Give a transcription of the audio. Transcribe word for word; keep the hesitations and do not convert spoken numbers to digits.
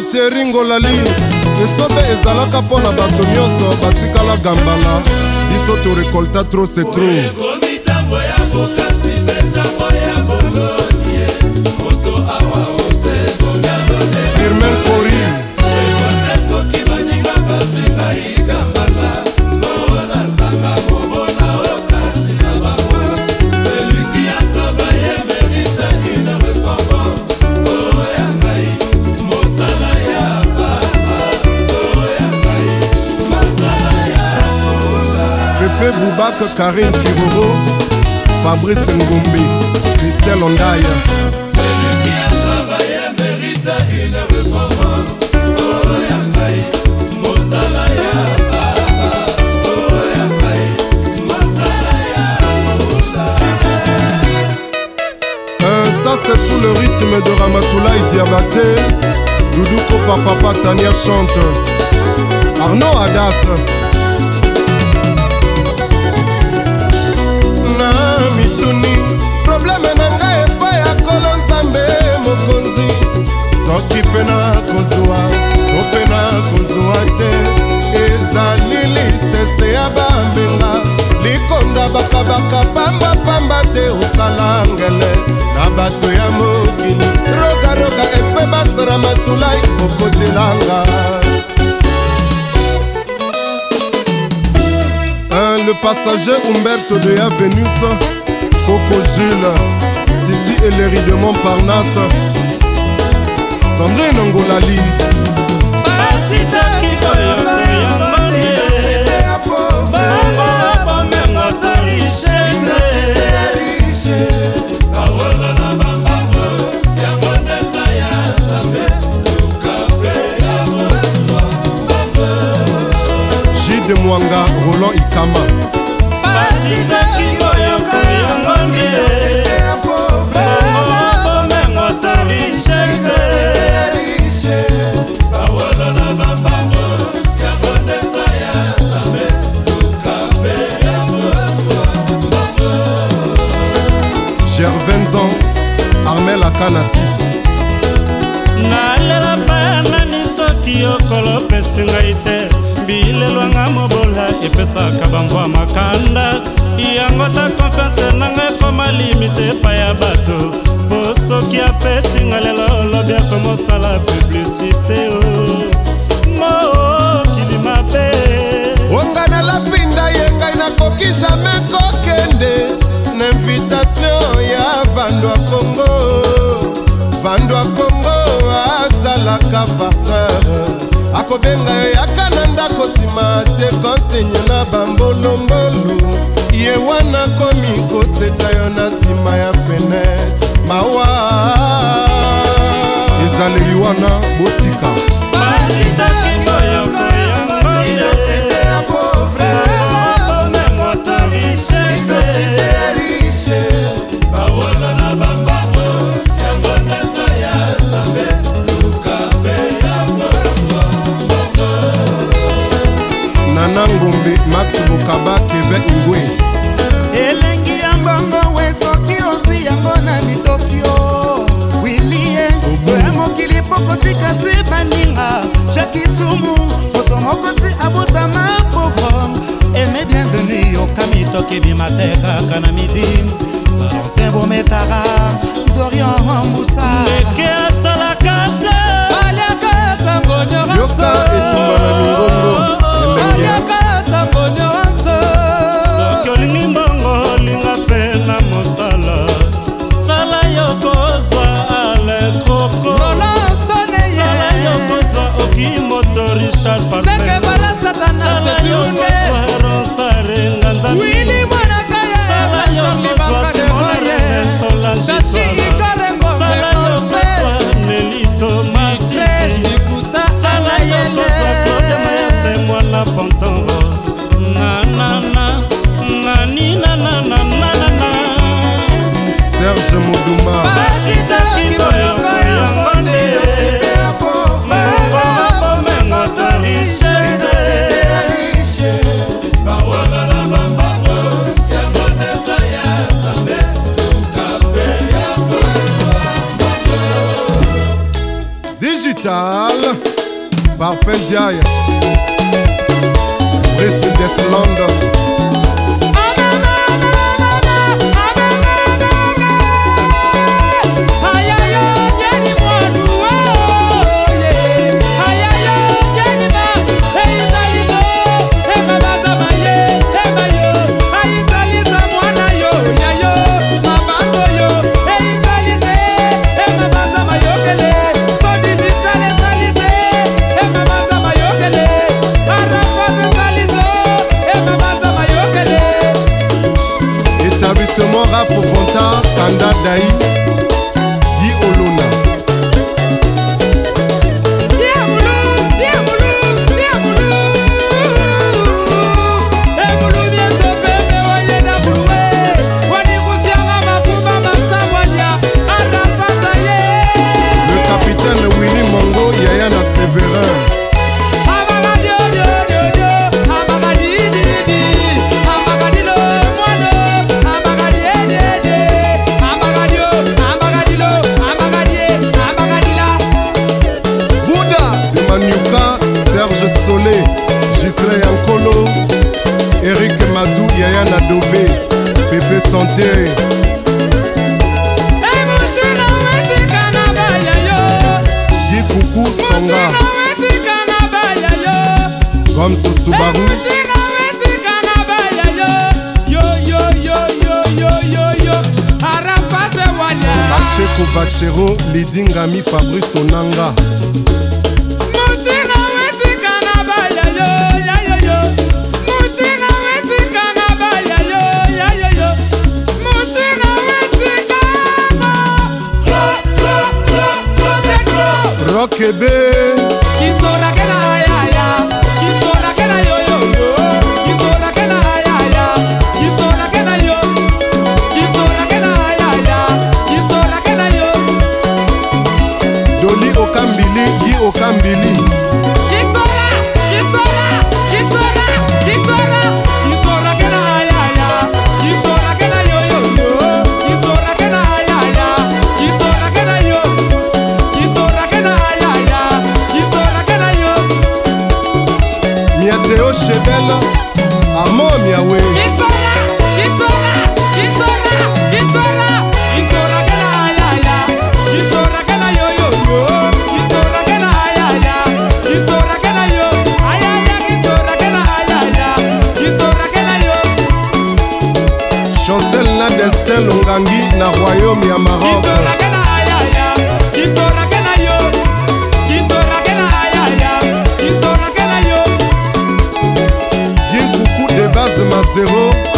Thierry Ngolali esobe ezalaka mpo na bato nyonso batikala gambala biso torekolta tro se tro Firmin Kori Boubak, Karim Kivoro, Fabrice Ngombe, Christelle Ondaye. Celui qui a travaillé mérite une récompense. Oh Yakai, Mosalaya, oh Yakai, Mosalaya, euh, Ça c'est sous le rythme de Ramatoulaye Diabaté. Doudouko Papa Tania chante. Arnaud Adas. Mituni probleme na ngai epai ya kolo nzambe mokonzi soki mpe na kozwa to mpe na kozwa te ezali lisese ya bambenga likonda bakabaka pambapamba te osala ngele na bato ya mokili rogaroga espe basara matulai kokotelanga le passager Humberto de Yavenus, Coco Jules, Sissi et Léry de Montparnasse, Sandrine Ngolali. J de Mwanga, Roland Ikama. Gervenzan, Armel Akanati. Nalela bana ni soki yokolo pesinga ite bilelwanga mobola epesaka bambwa makanda yango ta confiance nanga ekoma limite epa ya bato po soki apesinga lelo lobi akomosala publicité mokili mabe onga na lapinda ye ngai nakoki jamai kokende na invitation ya Vandu ya Congo Vandu ya Congo azalaka farceur akobenga yo yaka na ndako nsima tie konsigne na bambolombolo ye wana komi koseta yo na nsima ya fenetre mawa ezaleli wana botika Ngombe Max Bokaba Kebe Ingwe elengi ya mbongo we soki ozwi yango na mitokio wilie oya mokili pokotika ti baninga jakitumu moto moko ti abotama pauvre eme bienvenu yoka mitoki bimate kaka na midi Valentin Bometara Dorian Moussa eke asalaka te aliaka tango yoka etumba na mingongo soki olingi mbongo linga mpe na mosala sala yokozwa alekoko sala yokozwa oki moto Richard Pascal sala yokozwa ronsare nganzami sala yokozwa simona rene solangipa sala yokozwa nelito masiki sala yokozwa Claude Mayase mwana pontongo Serge Moduma Digital Parfum Diaye Residence London. Établissement Rap Ponta, Kanda Daï, Di Olona. Le capitaine Willy Mongo, Yayana Séverin. Serge Solé, Gisley Yankolo, Eric Madou, Yayana Dové, Pépé Santé. Guy Koukou Sanga, Comme ce Subaru. Acheko Vachero, Lidingami Fabrice Onanga. Rock et bé. Doli Okambili, Guy Okambili. Miateo Chebel, Amo Miawe. Chancel na Destin Longangi na Royaume ya Maroc. Mazero